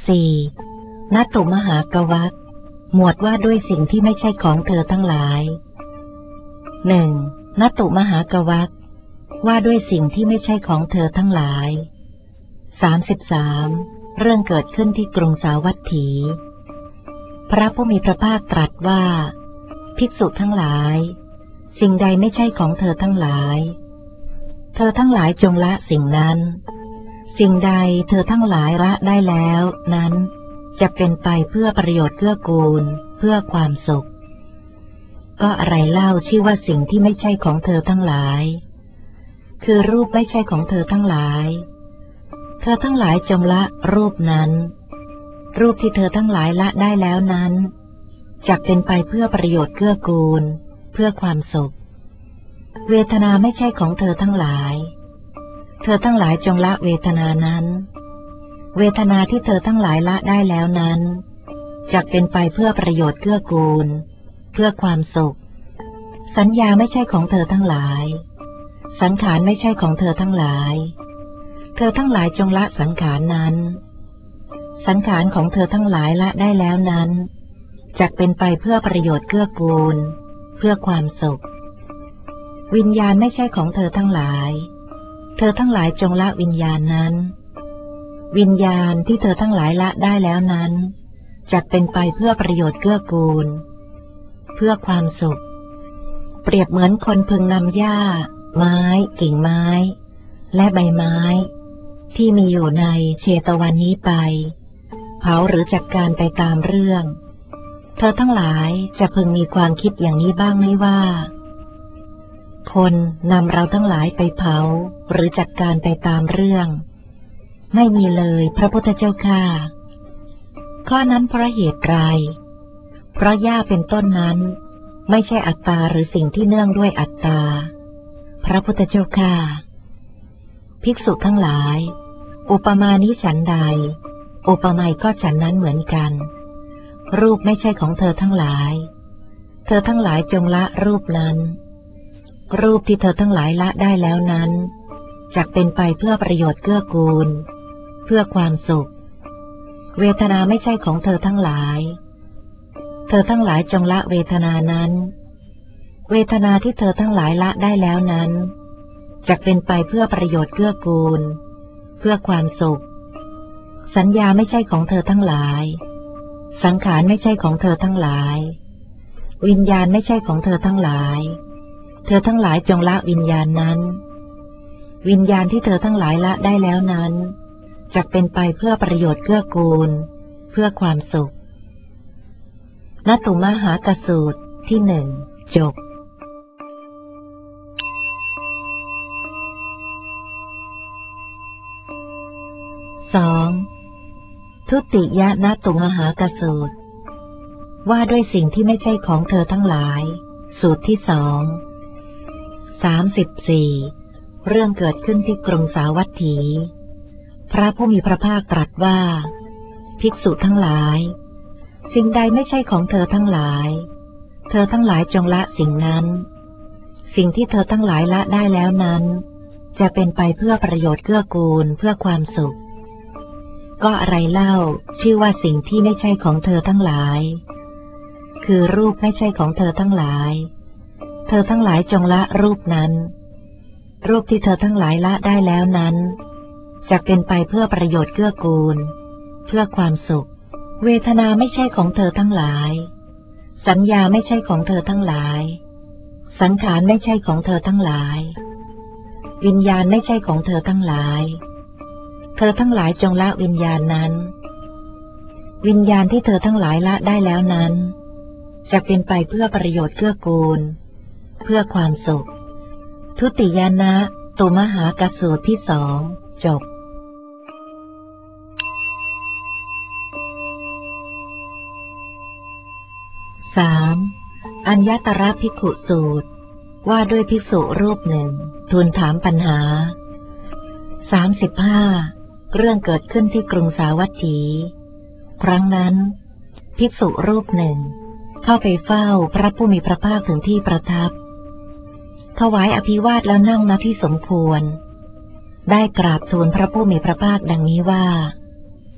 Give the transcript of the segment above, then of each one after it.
4. นัตตุมหากวัคหมวดว่าด้วยสิ่งที่ไม่ใช่ของเธอทั้งหลาย 1. นัตตุมหากวัคว่าด้วยสิ่งที่ไม่ใช่ของเธอทั้งหลาย 33. เรื่องเกิดขึ้นที่กรุงสาวัตถี พระผู้มีพระภาคตรัสว่าภิกษุทั้งหลายสิ่งใดไม่ใช่ของเธอทั้งหลายเธอทั้งหลายจงละสิ่งนั้นสิ่งใดเธอทั้งหลายละได้แล้วนั้นจะเป็นไปเพื่อประโยชน์เกื้อกูลเพื่อความสุขก็อะไรเล่าชื่อว่าสิ่งที่ไม่ใช่ของเธอทั้งหลายคือรูปไม่ใช่ของเธอทั้งหลายเธอทั้งหลายจงละรูปนั้นรูปที่เธอทั้งหลายละได้แล้วนั้นจักเป็นไปเพื่อประโยชน์เกื้อกูลเพื่อความสุขเวทนาไม่ใช่ของเธอทั้งหลายเธอทั้งหลายจงละเวทนานั้นเวทนาที่เธอทั้งหลายละได้แล้วนั้นจักเป็นไปเพื่อประโยชน์เกื้อกูลเพื่อความสุขสัญญาไม่ใช่ของเธอทั้งหลายสังขารไม่ใช่ของเธอทั้งหลายเธอทั้งหลายจงละสังขารนั้นสังขารของเธอทั้งหลายละได้แล้วนั้นจักเป็นไปเพื่อประโยชน์เกื้อกูลเพื่อความสุขวิญญาณไม่ใช่ของเธอทั้งหลายเธอทั้งหลายจงละวิญญาณนั้นวิญญาณที่เธอทั้งหลายละได้แล้วนั้นจักเป็นไปเพื่อประโยชน์เกื้อกูลเพื่อความสุขเปรียบเหมือนคนพึงนำหญ้าไม้กิ่งไม้และใบไม้ที่มีอยู่ในเชตวันนี้ไปเผาหรือจัดการไปตามเรื่องเธอทั้งหลายจะพึงมีความคิดอย่างนี้บ้างไหมว่าคนนำเราทั้งหลายไปเผาหรือจัดการไปตามเรื่องไม่มีเลยพระพุทธเจ้าข้าข้อนั้นเพราะเหตุไรเพราะหญ้าเป็นต้นนั้นไม่ใช่อัตตาหรือสิ่งที่เนื่องด้วยอัตตาพระพุทธเจ้าข้าภิกษุทั้งหลายอุปมานี้ฉันใดอุปไมยก็ฉันนั้นเหมือนกันรูปไม่ใช่ของเธอทั้งหลายเธอทั้งหลายจงละรูปนั้นรูปที่เธอทั้งหลายละได้แล้วนั้นจักเป็นไปเพื่อประโยชน์เกื้อกูลเพื่อความสุขเวทนาไม่ใช่ของเธอทั้งหลายเธอทั้งหลายจงละเวทนานั้นเวทนาที่เธอทั้งหลายละได้แล้วนั้นจักเป็นไปเพื่อประโยชน์เกื้อกูลเพื่อความสุขสัญญาไม่ใช่ของเธอทั้งหลายสังขารไม่ใช่ของเธอทั้งหลายวิญญาณไม่ใช่ของเธอทั้งหลายเธอทั้งหลายจงละวิญญาณนั้นวิญญาณที่เธอทั้งหลายละได้แล้วนั้นจักเป็นไปเพื่อประโยชน์เกื้อกูลเพื่อความสุขณตุมหากสูตรที่หนึ่งจบ2. ทุติยณตุมหากสูตรว่าด้วยสิ่งที่ไม่ใช่ของเธอทั้งหลายสูตรที่34เรื่องเกิดขึ้นที่กรุงสาวัตถี พระผู้มีพระภาคตรัสว่าภิกษุทั้งหลายสิ่งใดไม่ใช่ของเธอทั้งหลายเธอทั้งหลายจงละสิ่งนั้นสิ่งที่เธอทั้งหลายละได้แล้วนั้นจะเป็นไปเพื่อประโยชน์เกื้อกูลเพื่อความสุขก็อะไรเล่าชื่อว่าสิ่งที่ไม่ใช่ของเธอทั้งหลายคือรูปไม่ใช่ของเธอทั้งหลายเธอทั้งหลายจงละรูปนั้นรูปที่เธอทั้งหลายละได้แล้วนั้นจะเป็นไปเพื่อประโยชน์เกื้อกูลเพื่อความสุขเวทนาไม่ใช่ของเธอทั้งหลายสัญญาไม่ใช่ของเธอทั้งหลายสังขารไม่ใช่ของเธอทั้งหลายวิญญาณไม่ใช่ของเธอทั้งหลายเธอทั้งหลายจงละวิญญาณนั้นวิญญาณที่เธอทั้งหลายละได้แล้วนั้นจะเป็นไปเพื่อประโยชน์เกื้อกูลเพื่อความสุขทุติยนะตุมหากสูตรที่2จบ3. อัญญตรภิกขุสูตรว่าด้วยภิกษุรูปหนึ่งทูลถามปัญหา35เรื่องเกิดขึ้นที่กรุงสาวัตถีครั้งนั้นภิกษุรูปหนึ่งเข้าไปเฝ้าพระผู้มีพระภาคถึงที่ประทับถวายอภิวาทแล้วนั่งณที่สมควรได้กราบทูลพระผู้มีพระภาคดังนี้ว่า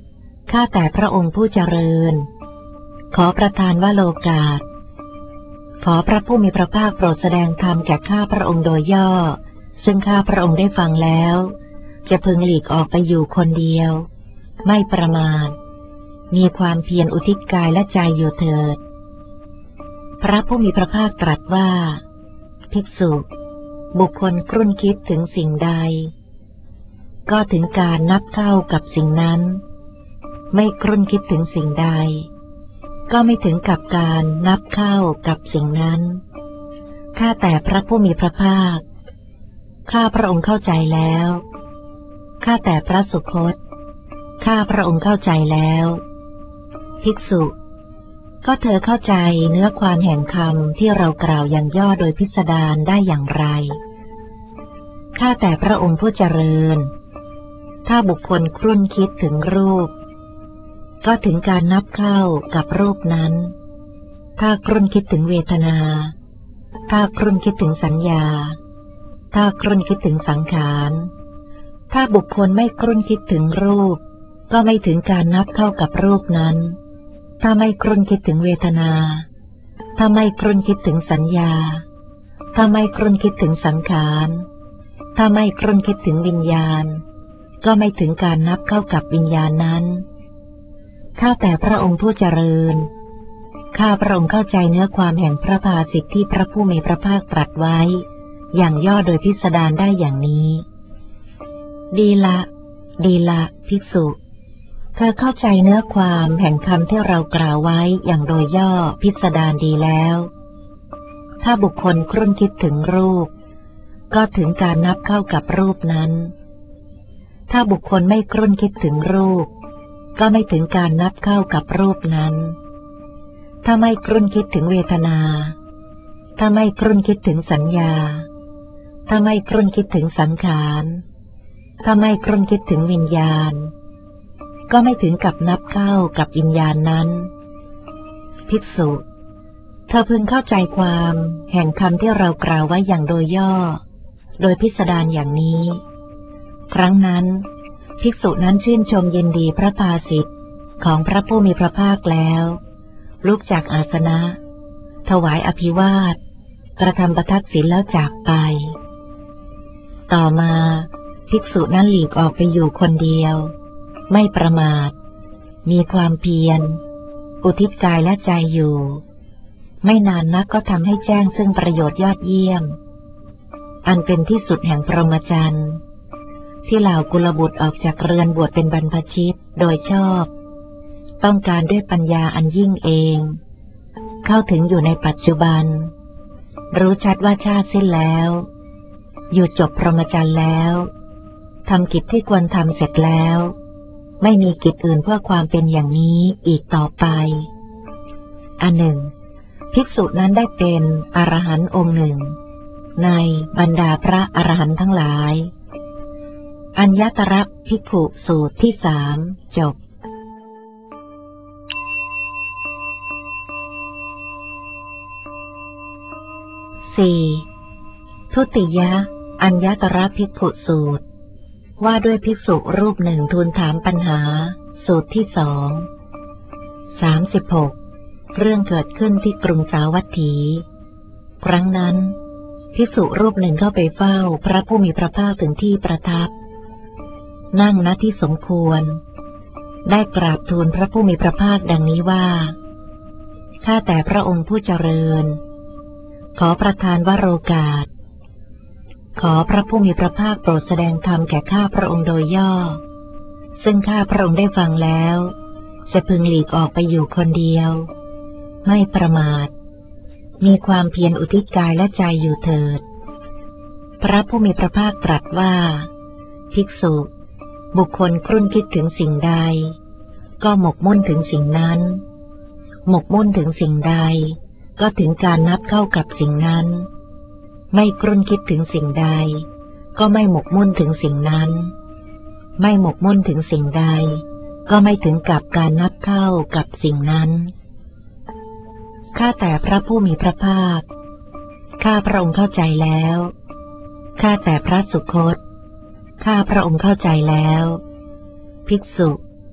ข้าแต่พระองค์ผู้เจริญขอประทานวโรกาสขอพระผู้มีพระภาคโปรดแสดงธรรมแก่ข้าพระองค์โดยย่อซึ่งข้าพระองค์ได้ฟังแล้วจะพึงหลีกออกไปอยู่คนเดียวไม่ประมาทมีความเพียรอุทิศกายและใจอยู่เถิดพระผู้มีพระภาคตรัสว่าภิกษุบุคคลครุ่นคิดถึงสิ่งใดก็ถึงการนับเข้ากับสิ่งนั้นไม่ครุ่นคิดถึงสิ่งใดก็ไม่ถึงกับการนับเข้ากับสิ่งนั้นข้าแต่พระผู้มีพระภาคข้าพระองค์เข้าใจแล้วข้าแต่พระสุคตข้าพระองค์เข้าใจแล้วภิกษุก็เธอเข้าใจเนื้อความแห่งคำที่เรากล่าวอย่างย่อโดยพิสดารได้อย่างไรข้าแต่พระองค์ผู้เจริญถ้าบุคคลครุ่นคิดถึงรูปก็ถึงการนับเข้ากับรูปนั้นถ้าครุ่นคิดถึงเวทนาถ้าครุ่นคิดถึงสัญญาถ้าครุ่นคิดถึงสังขารถ้าบุคคลไม่ครุ่นคิดถึงรูปก็ไม่ถึงการนับเข้ากับรูปนั้นถ้าไม่ครุ่นคิดถึงเวทนาถ้าไม่ครุ่นคิดถึงสัญญาถ้าไม่ครุ่นคิดถึงสังขารถ้าไม่ครุ่นคิดถึงวิญญาณก็ไม่ถึงการนับเข้ากับวิญญาณนั้นข้าแต่พระองค์ผู้เจริญข้าพระองค์เข้าใจเนื้อความแห่งพระภาสิทธิที่พระผู้มีพระภาคตรัสไว้อย่างย่อโดยพิสดารได้อย่างนี้ดีละดีละภิกษุเธอเข้าใจเนื้อความแห่งคำที่เรากล่าวไว้อย่างโดยย่อพิสดารดีแล้วถ้าบุคคลครุ่นคิดถึงรูปก็ถึงการนับเข้ากับรูปนั้นถ้าบุคคลไม่ครุ่นคิดถึงรูปก็ไม่ถึงการนับเข้ากับรูปนั้นถ้าไม่ครุ่นคิดถึงเวทนาถ้าไม่ครุ่นคิดถึงสัญญาถ้าไม่ครุ่นคิดถึงสังขารถ้าไม่ครุ่นคิดถึงวิญญาณก็ไม่ถึงกับนับเข้ากับวิญญาณนั้นภิกษุเธอพึงเข้าใจความแห่งคำที่เรากล่าวไว้อย่างโดยย่อโดยพิสดารอย่างนี้ครั้งนั้นภิกษุนั้นชื่นชมยินดีพระภาสิทธิ์ของพระผู้มีพระภาคแล้วลุกจากอาสนะถวายอภิวาทกระทำประทักษิณแล้วจากไปต่อมาภิกษุนั้นหลีกออกไปอยู่คนเดียวไม่ประมาทมีความเพียรอุทิศกายและใจอยู่ไม่นานนักก็ทำให้แจ้งซึ่งประโยชน์ยอดเยี่ยมอันเป็นที่สุดแห่งพรหมจรรย์ที่เหล่ากุลบุตรออกจากเรือนบวชเป็นบรรพชิตโดยชอบต้องการด้วยปัญญาอันยิ่งเองเข้าถึงอยู่ในปัจจุบันรู้ชัดว่าชาติสิ้นแล้วอยู่จบพรหมจรรย์แล้วทำกิจที่ควรทำเสร็จแล้วไม่มีกิจอื่นเพื่อความเป็นอย่างนี้อีกต่อไปอันหนึ่งภิกษุนั้นได้เป็นอรหันต์องค์หนึ่งในบรรดาพระอรหันต์ทั้งหลายอัญญตรภิกขุสูตรที่3จบ4ทุติยอัญญตรภิกขุสูตรว่าด้วยภิกษุรูปหนึ่งทูลถามปัญหาสูตรที่36เรื่องเกิดขึ้นที่กรุงสาวัตถีครั้งนั้นภิกษุรูปหนึ่งเข้าไปเฝ้าพระผู้มีพระภาคถึงที่ประทับนั่งณที่สมควรได้กราบทูลพระผู้มีพระภาคดังนี้ว่าข้าแต่พระองค์ผู้เจริญขอประทานวโรกาสขอพระผู้มีพระภาคโปรดแสดงธรรมแก่ข้าพระองค์โดยย่อซึ่งข้าพระองค์ได้ฟังแล้วจะพึงหลีกออกไปอยู่คนเดียวไม่ประมาทมีความเพียรอุทิศกายและใจอยู่เถิดพระผู้มีพระภาคตรัสว่าภิกษุบุคคลครุ่นคิดถึงสิ่งใดก็หมกมุ่นถึงสิ่งนั้นหมกมุ่นถึงสิ่งใดก็ถึงการนับเข้ากับสิ่งนั้นไม่ครุ่นคิดถึงสิ่งใดก็ไม่หมกมุ่นถึงสิ่งนั้นไม่หมกมุ่นถึงสิ่งใดก็ไม่ถึงกับการนับเข้ากับสิ่งนั้นข้าแต่พระผู้มีพระภาคข้าพระองค์เข้าใจแล้วข้าแต่พระสุคตข้าพระองค์เข้าใจแล้วภิกษุ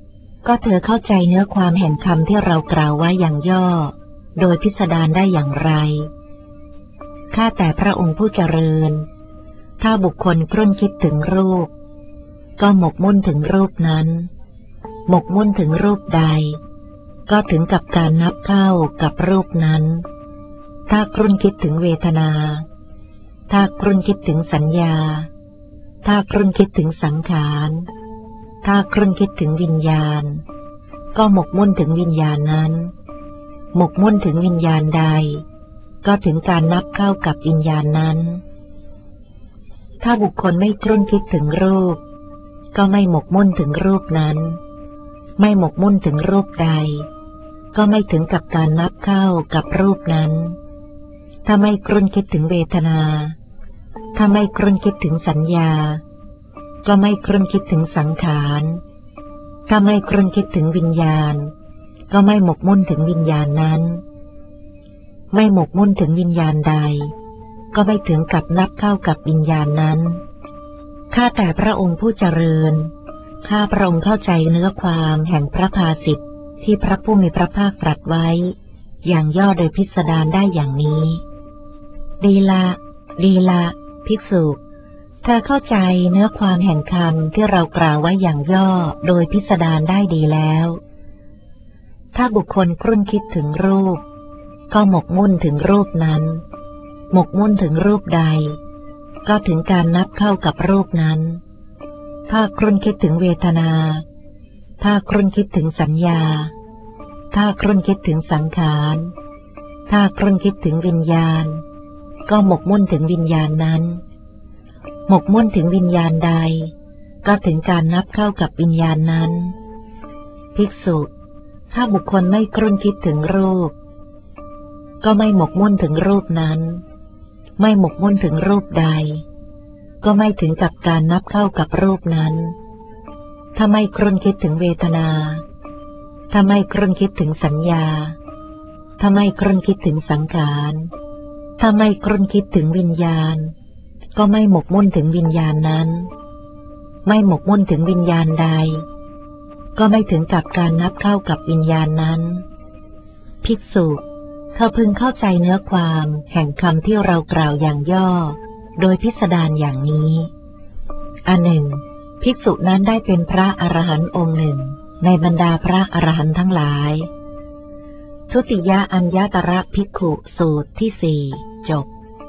ก็เธอเข้าใจเนื้อความแห่งคำที่เรากล่าวไว้อย่างย่อโดยพิสดารได้อย่างไรข้าแต่พระองค์ผู้เจริญถ้าบุคคลครุ่นคิดถึงรูปก็หมกมุ่นถึงรูปนั้นหมกมุ่นถึงรูปใดก็ถึงกับการนับเข้ากับรูปนั้นถ้าครุ่นคิดถึงเวทนาถ้าครุ่นคิดถึงสัญญาถ้าครุ่นคิดถึงสังขารถ้าครุ่นคิดถึงวิญญาณก็หมกมุ่นถึงวิญญาณนั้นหมกมุ่นถึงวิญญาณใดก็ถึงการนับเข้ากับวิญญาณนั้นถ้าบุคคลไม่ครุ่นคิดถึงรูปก็ไม่หมกมุ่นถึงรูปนั้นไม่หมกมุ่นถึงรูปใดก็ไม่ถึงกับการนับเข้ากับรูปนั้นถ้าไม่ครุ่นคิดถึงเวทนาถ้าไม่ครุ่นคิดถึงสัญญาก็ไม่ครุ่นคิดถึงสังขารถ้าไม่ครุ่นคิดถึงวิญญาณก็ไม่หมกมุ่นถึงวิญญาณนั้นไม่หมกมุ่นถึงวิญญาณใดก็ไม่ถึงกับนับเข้ากับวิญญาณนั้นข้าแต่พระองค์ผู้เจริญข้าพระองค์เข้าใจเนื้อความแห่งพระภาษิตที่พระผู้มีพระภาคตรัสไว้อย่างย่อโดยพิสดารได้อย่างนี้ดีละภิกษุเธอเข้าใจเนื้อความแห่งคำที่เรากล่าวไว้อย่างย่อโดยพิสดารได้ดีแล้วถ้าบุคคลครุ่นคิดถึงรูปก็หมกมุ่นถึงรูปนั้นหมกมุ่นถึงรูปใดก็ถึงการนับเข้ากับรูปนั้นถ้าครุ่นคิดถึงเวทนาถ้าครุ่นคิดถึงสัญญาถ้าครุ่นคิดถึงสังขารถ้าครุ่นคิดถึงวิญญาณก็หมกมุ่นถึงวิญญาณนั้นหมกมุ่นถึงวิญญาณใดก็ถึงการนับเข้ากับวิญญาณนั้นภิกษุถ้าบุคคลไม่ครุ่นคิดถึงรูปก็ไม่หมกมุ่นถึงรูปนั้นไม่หมกมุ่นถึงรูปใดก็ไม่ถึงกับการนับเข้ากับรูปนั้นถ้าไม่ครุ่นคิดถึงเวทนาถ้าไม่ครุ่นคิดถึงสัญญาถ้าไม่ครุ่นคิดถึงสังขารถ้าไม่ครุ่นคิดถึงวิญญาณก็ไม่หมกมุ่นถึงวิญญาณนั้นไม่หมกมุ่นถึงวิญญาณใดก็ไม่ถึงกับการนับเข้ากับวิญญาณนั้นภิกษุเธอพึงเข้าใจเนื้อความแห่งคำที่เรากล่าวอย่างย่อโดยพิสดารอย่างนี้อันหนึ่งภิกษุนั้นได้เป็นพระอรหันต์องค์หนึ่งในบรรดาพระอรหันต์ทั้งหลายทุติยอัญญตรภิกขุสูตรที่ 4จบ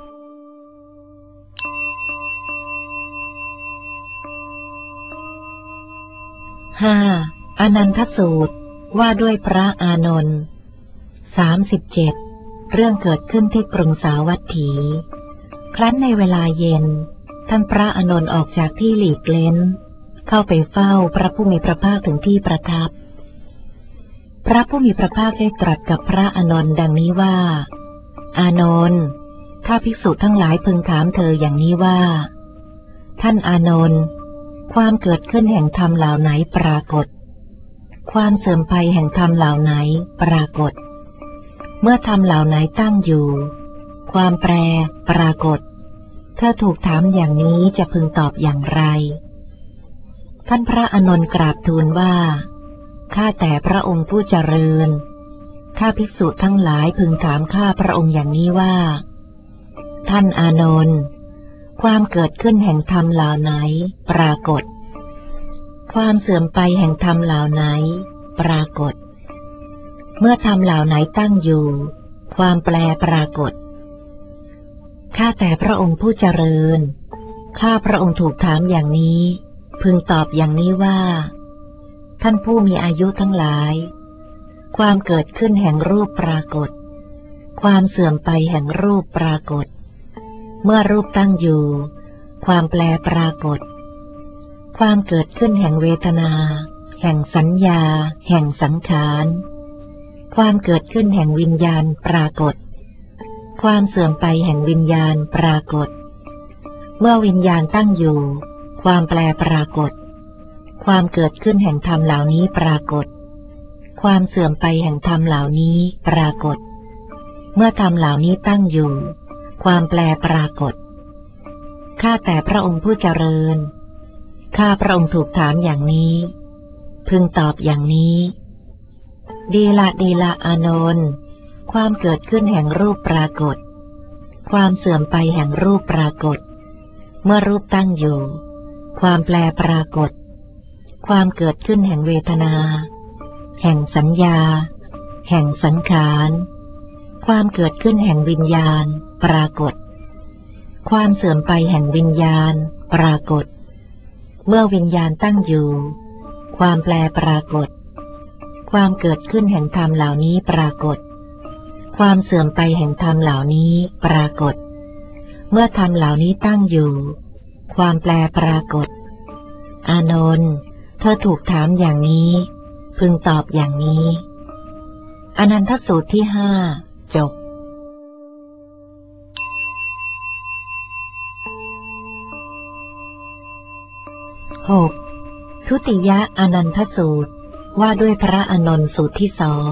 5. อนันทสูตรว่าด้วยพระอานนท์37เรื่องเกิดขึ้นที่กรุงสาวัตถี ครั้นในเวลาเย็นท่านพระอานนท์ออกจากที่หลีกเล้นเข้าไปเฝ้าพระผู้มีพระภาคถึงที่ประทับพระผู้มีพระภาคได้ตรัสกับพระอานนท์ดังนี้ว่าอานนท์ถ้าภิกษุทั้งหลายพึงถามเธออย่างนี้ว่าท่านอานนท์ความเกิดขึ้นแห่งธรรมเหล่าไหนปรากฏความเสื่อมไปแห่งธรรมเหล่าไหนปรากฏเมื่อธรรมเหล่าไหนตั้งอยู่ความแปรปรากฏถ้าถูกถามอย่างนี้จะพึงตอบอย่างไรท่านพระอานนท์กราบทูลว่าข้าแต่พระองค์ผู้เจริญข้าภิกษุทั้งหลายพึงถามข้าพระองค์อย่างนี้ว่าท่านอานนท์ความเกิดขึ้นแห่งธรรมเหล่าไหนปรากฏความเสื่อมไปแห่งธรรมเหล่าไหนปรากฏเมื่อธรรมเหล่าไหนตั้งอยู่ความแปรปรากฏข้าแต่พระองค์ผู้เจริญข้าพระองค์ถูกถามอย่างนี้พึงตอบอย่างนี้ว่าท่านผู้มีอายุทั้งหลายความเกิดขึ้นแห่งรูปปรากฏความเสื่อมไปแห่งรูปปรากฏเมื่อรูปตั้งอยู่ความแปรปรากฏความเกิดขึ้นแห่งเวทนาแห่งสัญญาแห่งสังขารความเกิดขึ้นแห่งวิญญาณปรากฏความเสื่อมไปแห่งวิญญาณปรากฏเมื่อวิญญาณตั้งอยู่ความแปรปรากฏความเกิดขึ้นแห่งธรรมเหล่านี้ปรากฏความเสื่อมไปแห่งธรรมเหล่านี้ปรากฏเมื่อธรรมเหล่านี้ตั้งอยู่ความแปรปรากฏข้าแต่พระองค์ผู้เจริญข้าพระองค์ถูกถามอย่างนี้พึงตอบอย่างนี้ดีละอานนท์ความเกิดขึ้นแห่งรูปปรากฏความเสื่อมไปแห่งรูปปรากฏเมื่อรูปตั้งอยู่ความแปรปรากฏความเกิดขึ้นแห่งเวทนาแห่งสัญญาแห่งสังขารความเกิดขึ้นแห่งวิญญาณปรากฏความเสื่อมไปแห่งวิญญาณปรากฏเมื่อวิญญาณตั้งอยู่ความแปรปรากฏความเกิดขึ้นแห่งธรรมเหล่านี้ปรากฏความเสื่อมไปแห่งธรรมเหล่านี้ปรากฏเมื่อธรรมเหล่านี้ตั้งอยู่ความแปรปรากฏอานนท์เธอถูกถามอย่างนี้พึงตอบอย่างนี้อนันทสูตรที่ห้าจบ6. ทุติยอนันทสูตรว่าด้วยพระอานนท์สูตรที่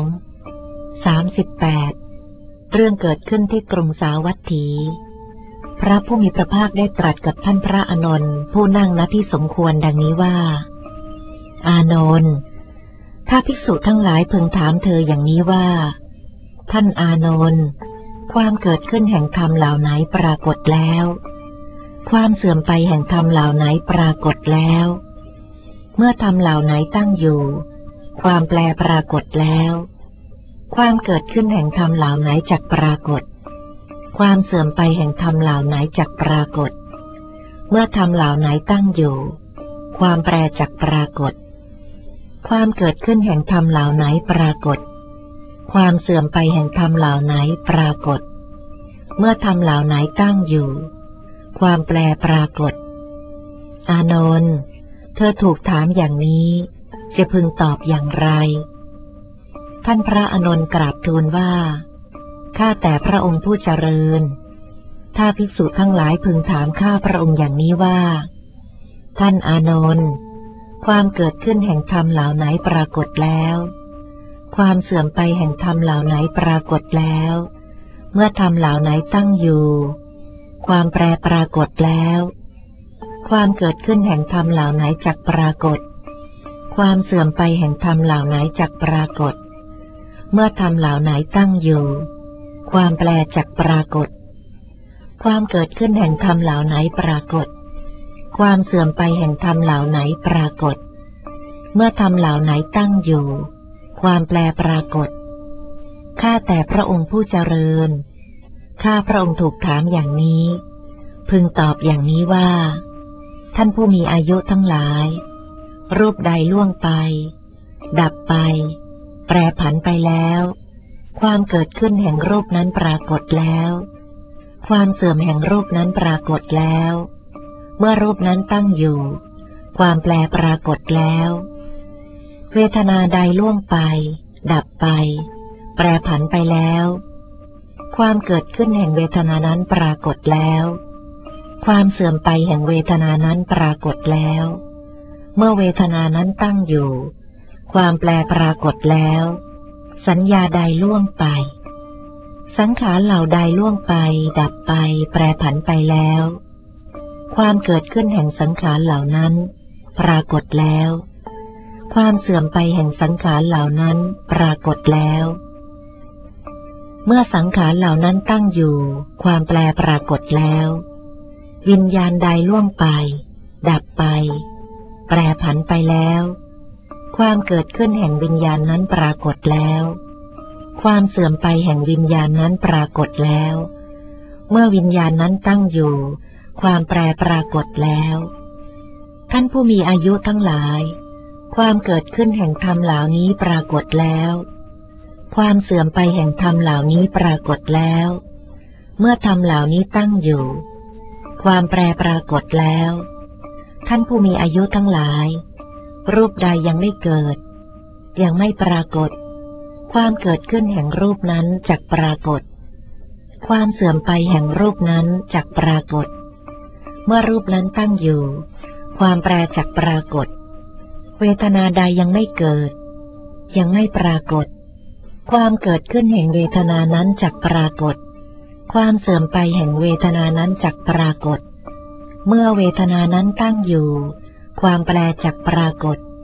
38เรื่องเกิดขึ้นที่กรุงสาวัตถี พระผู้มีพระภาคได้ตรัสกับท่านพระอานนท์ผู้นั่งณที่สมควรดังนี้ว่าอานนท์ถ้าภิกษุทั้งหลายพึงถามเธออย่างนี้ว่าท่านอานนท์ความเกิดขึ้นแห่งธรรมเหล่าไหนปรากฏแล้วความเสื่อมไปแห่งธรรมเหล่าไหนปรากฏแล้วเมื่อธรรมเหล่าไหนตั้งอยู่ความแปรปรากฏแล้วความเกิดขึ้นแห่งธรรมเหล่าไหนจักปรากฏความเสื่อมไปแห่งธรรมเหล่าไหนจักปรากฏเมื่อธรรมเหล่าไหนตั้งอยู่ความแปรจักปรากฏความเกิดขึ้นแห่งธรรมเหล่าไหนปรากฏความเสื่อมไปแห่งธรรมเหล่าไหนปรากฏเมื่อธรรมเหล่าไหนตั้งอยู่ความแปรปรากฏอานนท์เธอถูกถามอย่างนี้จะพึงตอบอย่างไรท่านพระอานนท์กราบทูลว่าข้าแต่พระองค์ผู้เจริญถ้าภิกษุทั้งหลายพึงถามข้าพระองค์อย่างนี้ว่าท่านอานนท์ความเกิดขึ้นแห่งธรรมเหล่าไหนปรากฏแล้วความเสื่อมไปแห่งธรรมเหล่าไหนปรากฏแล้วเมื่อธรรมเหล่าไหนตั้งอยู่ความแปรปรากฏแล้วความเกิดขึ้นแห่งธรรมเหล่าไหนจักปรากฏความเสื่อมไปแห่งธรรมเหล่าไหนจักปรากฏเมื่อธรรมเหล่าไหนตั้งอยู่ความแปรจักปรากฏความเกิดขึ้นแห่งธรรมเหล่าไหนปรากฏความเสื่อมไปแห่งธรรมเหล่าไหนปรากฏเมื่อธรรมเหล่าไหนตั้งอยู่ความแปรปรากฏข้าแต่พระองค์ผู้เจริญข้าพระองค์ถูกถามอย่างนี้พึงตอบอย่างนี้ว่าท่านผู้มีอายุทั้งหลายรูปใดล่วงไปดับไปแปรผันไปแล้วความเกิดขึ้นแห่งรูปนั้นปรากฏแล้วความเสื่อมแห่งรูปนั้นปรากฏแล้วเมื่อรูปนั้นตั้งอยู่ความแปรปรากฏแล้วเวทนาใดล่วงไปดับไปแปรผันไปแล้วความเกิดขึ้นแห่งเวทนานั้นปรากฏแล้วความเสื่อมไปแห่งเวทนานั้นปรากฏแล้วเมื่อเวทนานั้นตั้งอยู่ความแปรปรากฏแล้วสัญญาใดล่วงไปสังขารเหล่าใดล่วงไปดับไปแปรผันไปแล้วความเกิดขึ้นแห่งสังขารเหล่านั้นปรากฏแล้วความเสื่อมไปแห่งสังขารเหล่านั้นปรากฏแล้วเมื่อสังขารเหล่านั้นตั้งอยู่ความแปรปรากฏแล้ววิญญาณใดล่วงไปดับไปแปรผันไปแล้วความเกิดขึ้นแห่งวิญญาณนั้นปรากฏแล้วความเสื่อมไปแห่งวิญญาณนั้นปรากฏแล้วเมื่อวิญญาณนั้นตั้งอยู่ความแปรปรากฏแล้วท่านผู้มีอายุทั้งหลายความเกิดขึ้นแห่งธรรมเหล่านี้ปรากฏแล้วความเสื่อมไปแห่งธรรมเหล่านี้ปรากฏแล้วเมื่อธรรมเหล่านี้ตั้งอยู่ความแปรปรากฏแล้วท่านผู้มีอายุทั้งหลายรูปใดยังไม่เกิดยังไม่ปรากฏความเกิดขึ้นแห่งรูปนั้นจักปรากฏความเสื่อมไปแห่งรูปนั้นจักปรากฏเมื่อรูปนั้นตั้งอยู่ความแปรจักปรากฏเวทนาใดยังไม่เกิดยังไม่ปรากฏความเกิดขึ้นแห่งเวทนานั้นจักปรากฏความเสื่อมไปแห่งเวทนานั้นจักปรากฏเมื่อเวทนานั้นตั้งอยู่ความแปรจักปรากฏ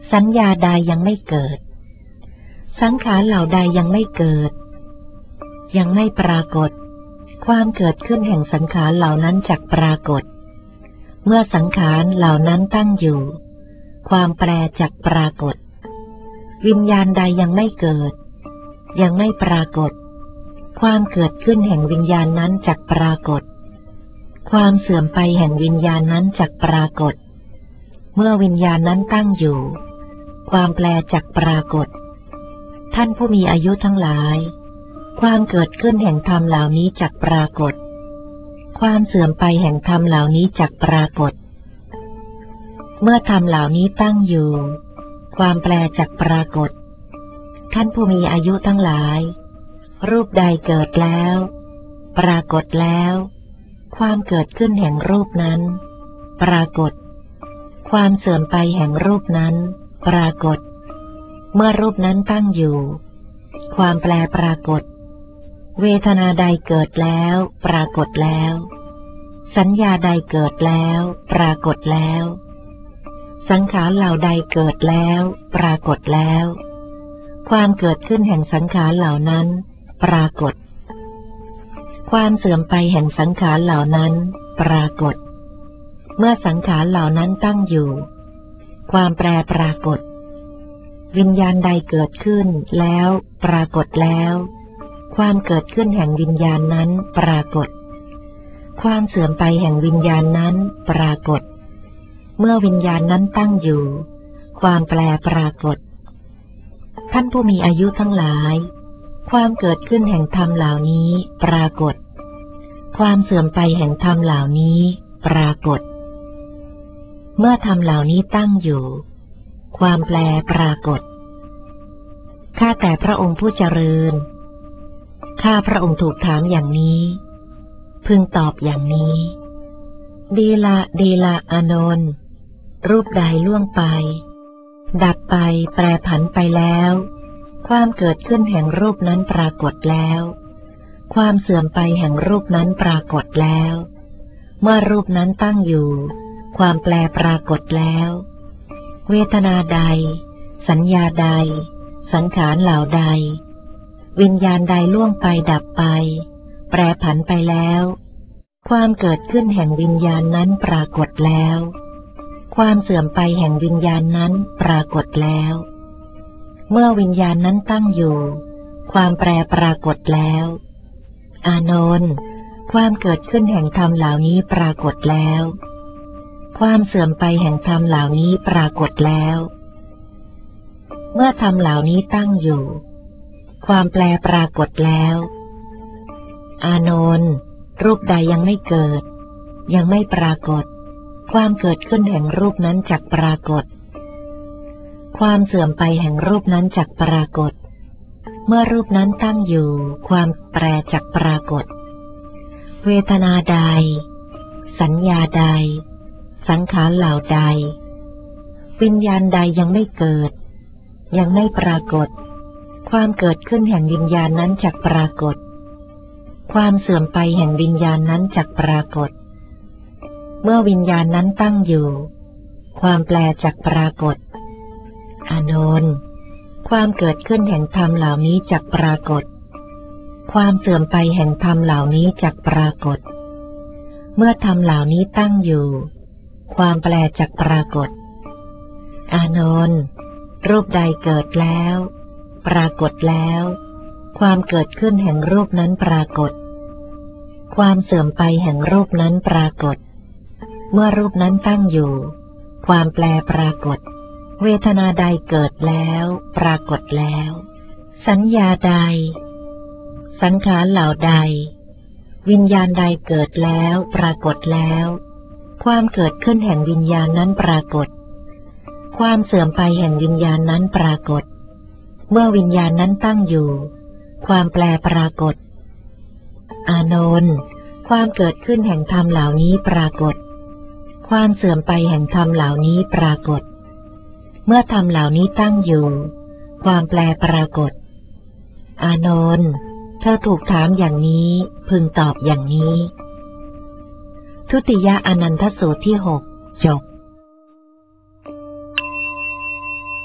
สัญญาใดยังไม่เกิดสังขารเหล่าใดยังไม่เกิดยังไม่ปรากฏความเกิดขึ้นแห่งสังขารเหล่านั้นจักปรากฏเมื่อสังขารเหล่านั้นตั้งอยู่ความแปรจักปรากฏวิญญาณใดยังไม่เกิดยังไม่ปรากฏความเกิดขึ้นแห่งวิญญาณนั้นจักปรากฏความเสื่อมไปแห่งวิญญาณนั้นจักปรากฏเมื่อวิญญาณนั้นตั้งอยู่ความแปรจักปรากฏท่านผู้มีอายุทั้งหลายความเกิดขึ้นแห่งธรรมเหล่านี้จักปรากฏความเสื่อมไปแห่งธรรมเหล่านี้จักปรากฏเมื่อธรรมเหล่านี้ตั้งอยู่ความแปรจักปรากฏท่านผู้มีอายุทั้งหลายรูปใดเกิดแล้วปรากฏแล้วความเกิดขึ้นแห่งรูปนั้นปรากฏความเสื่อมไปแห่งรูปนั้นปรากฏเมื่อรูปนั้นตั้งอยู่ความแปรปรากฏเวทนาใดเกิดแล้วปรากฏแล้วสัญญาใดเกิดแล้วปรากฏแล้วสังขารเหล่าใดเกิดแล้วปรากฏแล้วความเกิดขึ้นแห่งสังขารเหล่านั้นปรากฏความเสื่อมไปแห่งสังขารเหล่านั้นปรากฏเมื่อสังขารเหล่านั้นตั้งอยู่ความแปรปรากฏวิญญาณใดเกิดขึ้นแล้วปรากฏแล้วความเกิดขึ้นแห่งวิญญาณนั้นปรากฏความเสื่อมไปแห่งวิญญาณนั้นปรากฏเมื่อวิญญาณนั้นตั้งอยู่ความแปรปรากฏท่านผู้มีอายุทั้งหลายความเกิดขึ้นแห่งธรรมเหล่านี้ปรากฏความเสื่อมไปแห่งธรรมเหล่านี้ปรากฏเมื่อธรรมเหล่านี้ตั้งอยู่ความแปรปรากฏข้าแต่พระองค์ผู้เจริญข้าพระองค์ถูกถามอย่างนี้พึงตอบอย่างนี้ดีละอานนท์รูปใดล่วงไปดับไปแปรผันไปแล้วความเกิดขึ้นแห่งรูปนั้นปรากฏแล้วความเสื่อมไปแห่งรูปนั้นปรากฏแล้วเมื่อรูปนั้นตั้งอยู่ความแปรปรากฏแล้วเวทนาใดสัญญาใดสังขารเหล่าใดวิญญาณใดล่วงไปดับไปแปรผันไปแล้วความเกิดขึ้นแห่งวิญญาณนั้นปรากฏแล้วความเสื่อมไปแห่งวิญญาณนั้นปรากฏแล้วเมื่อวิญญาณนั้นตั้งอยู่ความแปรปรากฏแล้วอานนท์ความเกิดขึ้นแห่งธรรมเหล่านี้ปรากฏแล้วความเสื่อมไปแห่งธรรมเหล่านี้ปรากฏแล้วเมื่อธรรมเหล่านี้ตั้งอยู่ความแปรปรากฏแล้วอานนท์รูปใดยังไม่เกิดยังไม่ปรากฏความเกิดขึ้นแห่งรูปนั้นจักปรากฏความเสื่อมไปแห่งรูปนั้นจักปรากฏเมื่อรูปนั้นตั้งอยู่ความแปรจักปรากฏเวทนาใดสัญญาใดสังขารเหล่าใดวิญญาณใดยังไม่เกิดยังไม่ปรากฏความเกิดขึ้นแห่งวิญญาณนั้นจักปรากฏความเสื่อมไปแห่งวิญญาณนั้นจักปรากฏเมื่อวิญญาณนั้นตั้งอยู่ความแปรจักปรากฏอานนท์ความเกิดขึ้นแห่งธรรมเหล่านี้จักปรากฏความเสื่อมไปแห่งธรรมเหล่านี้จักปรากฏเมื่อธรรมเหล่านี้ตั้งอยู่ความแปรจักปรากฏอานนท์รูปใดเกิดแล้วปรากฏแล้วความเกิดขึ้นแห่งรูปนั้นปรากฏความเสื่อมไปแห่งรูปนั้นปรากฏเมื่อรูปนั้นตั้งอยู่ความแปรปรากฏเวทนาใดเกิดแล้วปรากฏแล้วสัญญาใดสังขารเหล่าใดวิญญาณใดเกิดแล้วปรากฏแล้วความเกิดขึ้นแห่งวิญญาณนั้นปรากฏความเสื่อมไปแห่งวิญญาณนั้นปรากฏเมื่อวิญญาณนั้นตั้งอยู่ความแปรปรากฏอานนท์ความเกิดขึ้นแห่งธรรมเหล่านี้ปรากฏความเสื่อมไปแห่งธรรมเหล่านี้ปรากฏเมื่อธรรมเหล่านี้ตั้งอยู่ความแปรปรากฏอานนท์เธอถูกถามอย่างนี้พึงตอบอย่างนี้ทุติยอนันทสูตรที่ 6 จบ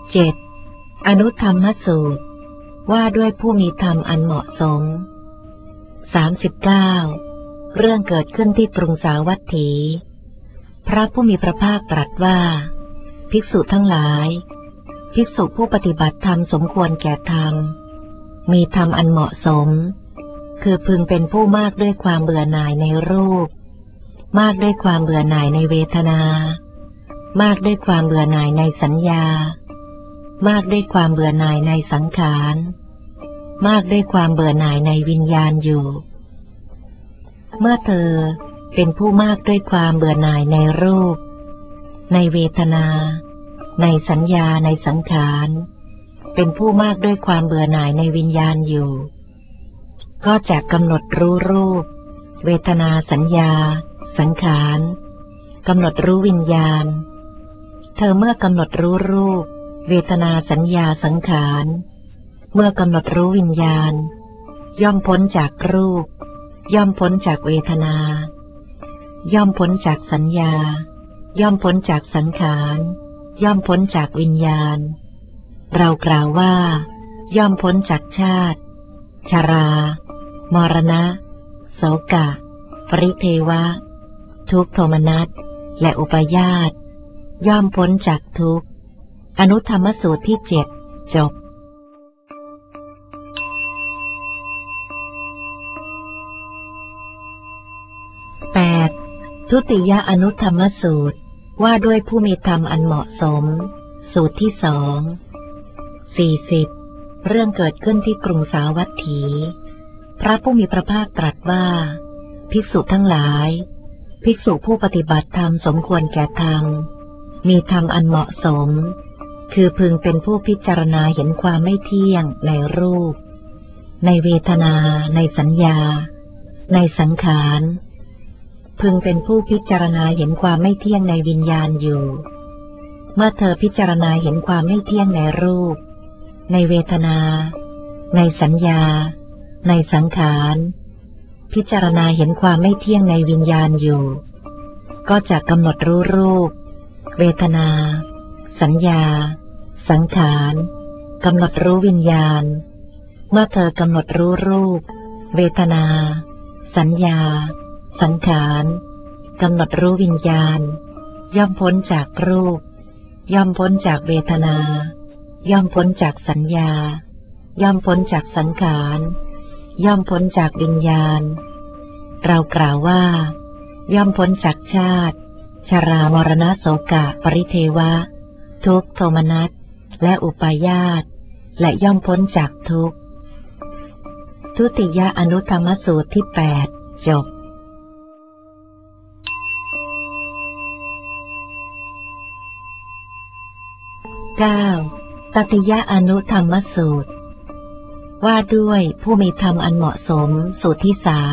7. อนุธรรมสูตรว่าด้วยผู้มีธรรมอันเหมาะสม 39. เรื่องเกิดขึ้นที่กรุงสาวัตถี พระผู้มีพระภาคตรัสว่าภิกษุทั้งหลายภิกษุผู้ปฏิบัติธรรมสมควรแก่ธรรมมีธรรมอันเหมาะสมคือพึงเป็นผู้มากด้วยความเบื่อหน่ายในรูปมากด้วยความเบื่อหน่ายในเวทนามากด้วยความเบื่อหน่ายในสัญญามากด้วยความเบื่อหน่ายในสังขารมากด้วยความเบื่อหน่ายในวิญญาณอยู่เมื่อเธอเป็นผู้มากด้วยความเบื่อหน่ายในรูปในเวทนาในสัญญาในสังขารเป็นผู้มากด้วยความเบื่อหน่ายในวิญญาณอยู่ก็จะกำหนดรู้รูปเวทนาสัญญาสังขารกำหนดรู้วิญญาณเธอเมื่อกำหนดรู้รูปเวทนาสัญญาสังขารเมื่อกำหนดรู้วิญญาณย่อมพ้นจากรูปย่อมพ้นจากเวทนาย่อมพ้นจากสัญญาย่อมพ้นจากสังขารย่อมพ้นจากวิญญาณเรากล่าวว่าย่อมพ้นจากชาติชรามรณะโศกะปริเทวะทุกขโทมนัสและอุปาญาสย่อมพ้นจากทุกข์อนุธรรมสูตรที่ 7จบ 8. ทุติยอนุธรรมสูตรว่าด้วยผู้มีธรรมอันเหมาะสมสูตรที่ 2 40 เรื่องเกิดขึ้นที่กรุงสาวัตถี พระผู้มีพระภาคตรัสว่าภิกษุทั้งหลายภิกษุผู้ปฏิบัติธรรมสมควรแก่ธรรมมีธรรมอันเหมาะสมคือพึงเป็นผู้พิจารณาเห็นความไม่เที่ยงในรูปในเวทนาในสัญญาในสังขารพึงเป็นผู้พิจารณาเห็นความไม่เที่ยงในวิญญาณอยู่เมื่อเธอพิจารณาเห็นความไม่เที่ยงในรูปในเวทนาในสัญญาในสังขารพิจารณาเห็นความไม่เที่ยงในวิญญาณอยู่ก็จะกำหนดรู้รูปเวทนาสัญญาสังขารกำหนดรู้วิญญาณเมื่อเธอกำหนดรู้รูปเวทนาสัญญาสังขารกำหนดรู้วิญญาณย่อมพ้นจากรูปย่อมพ้นจากเวทนาย่อมพ้นจากสัญญาย่อมพ้นจากสังขารย่อมพ้นจากวิญญาณเรากล่าวว่าย่อมพ้นจากชาติชรามรณะโศกะปริเทวะทุกขโทมนัสและอุปาญาสและย่อมพ้นจากทุกข์ทุติยอนุธรรมสูตรที่ 8จบ 9. ตติยอนุธรรมสูตรว่าด้วยผู้มีธรรมอันเหมาะสมสูตรที่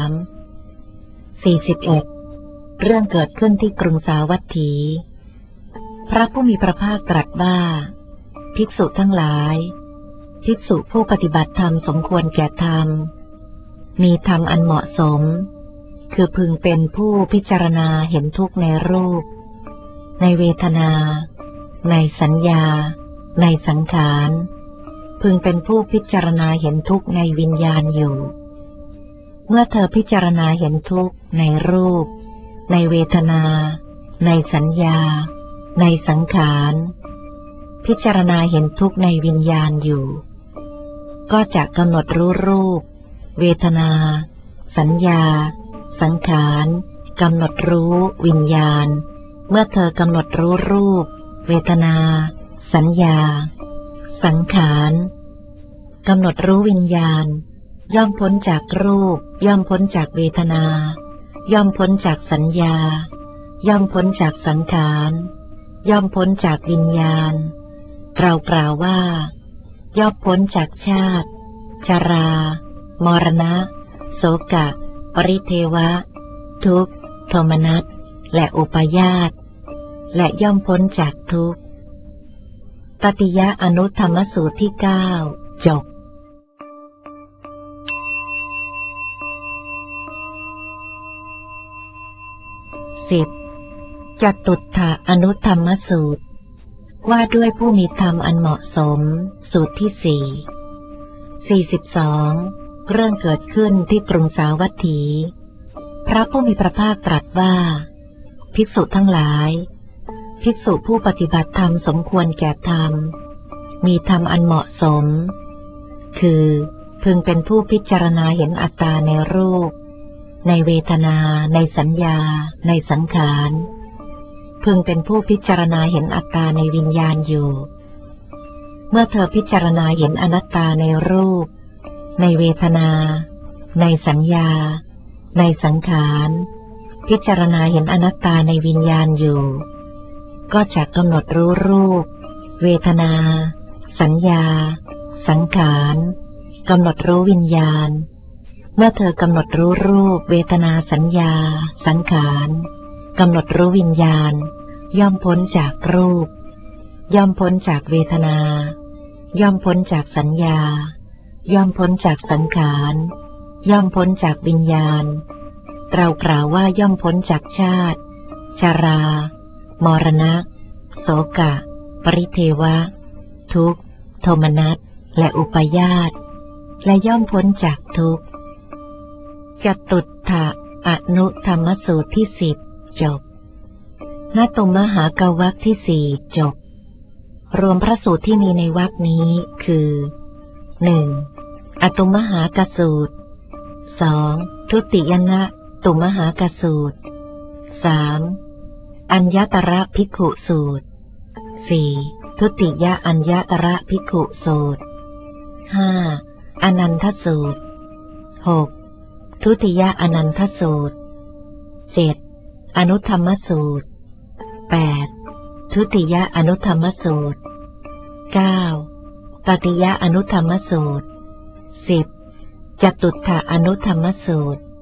3 41 เรื่องเกิดขึ้นที่กรุงสาวัตถี พระผู้มีพระภาคตรัสว่าภิกษุทั้งหลายภิกษุผู้ปฏิบัติธรรมสมควรแก่ธรรมมีธรรมอันเหมาะสมคือพึงเป็นผู้พิจารณาเห็นทุกข์ในรูปในเวทนาในสัญญาในสังขารพึงเป็นผู้พิจารณาเห็นทุกข์ในวิญญาณอยู่เมื่อเธอพิจารณาเห็นทุกข์ในรูปในเวทนาในสัญญาในสังขารพิจารณาเห็นทุกข์ในวิญญาณอยู่ก็จะกำหนดรู้รูปเวทนาสัญญาสังขารกำหนดรู้วิญญาณเมื่อเธอกำหนดรู้รูปเวทนาสัญญาสังขารกำหนดรู้วิญญาณย่อมพ้นจากรูปย่อมพ้นจากเวทนาย่อมพ้นจากสัญญาย่อมพ้นจากสังขารย่อมพ้นจากวิญญาณเรากล่าวว่าย่อมพ้นจากชาติชรามรณะโศกะปริเทวะทุกขโทมนัสและอุปาญาสและย่อมพ้นจากทุกข์ตติยอนุธรรมสูตรที่ 9จบ 10. จตุตถอนุธรรมสูตรว่าด้วยผู้มีธรรมอันเหมาะสมสูตรที่42เรื่องเกิดขึ้นที่กรุงสาวัตถี พระผู้มีพระภาคตรัสว่าภิกษุทั้งหลายภิกษุผู้ปฏิบัติธรรมสมควรแก่ธรรมมีธรรมอันเหมาะสมคือพึงเป็นผู้พิจารณาเห็นอัตตาในรูปในเวทนาในสัญญาในสังขารพึงเป็นผู้พิจารณาเห็นอัตตาในวิญญาณอยู่เมื่อเธอพิจารณาเห็นอนัตตาในรูปในเวทนาในสัญญาในสังขารพิจารณาเห็นอนัตตาในวิญญาณอยู่ก็จะกำหนดรู้รูปเวทนาสัญญาสังขารกำหนดรู้วิญญาณเมื่อเธอกำหนดรู้รูปเวทนาสัญญาสังขารกำหนดรู้วิญญาณย่อมพ้นจากรูปย่อมพ้นจากเวทนาย่อมพ้นจากสัญญาย่อมพ้นจากสังขารย่อมพ้นจากวิญญาณเรากล่าวว่าย่อมพ้นจากชาติชรามรณะโศกะปริเทวะทุกข์โทมนัสและอุปาญาสและย่อมพ้นจากทุกข์จตุตถะอนุธรรมสูตรที่10จบณตมหากวรรคที่4จบรวมพระสูตรที่มีในวรรคนี้คือ 1. อตุมหากสูตร 2. ทุติยนะตุมหากสูตร 3. อัญญตระภิกขุสูตร 4. ทุติยอัญญตระภิกขุสูตร 5. อนันทสูตร 6. ทุติยอนันทสูตร 7. อนุธรรมสูตร 8. ทุติยอนุธรรมสูตร 9. ตติยอนุธรรมสูตร 10. จตุตถะอนุธรรมสูตร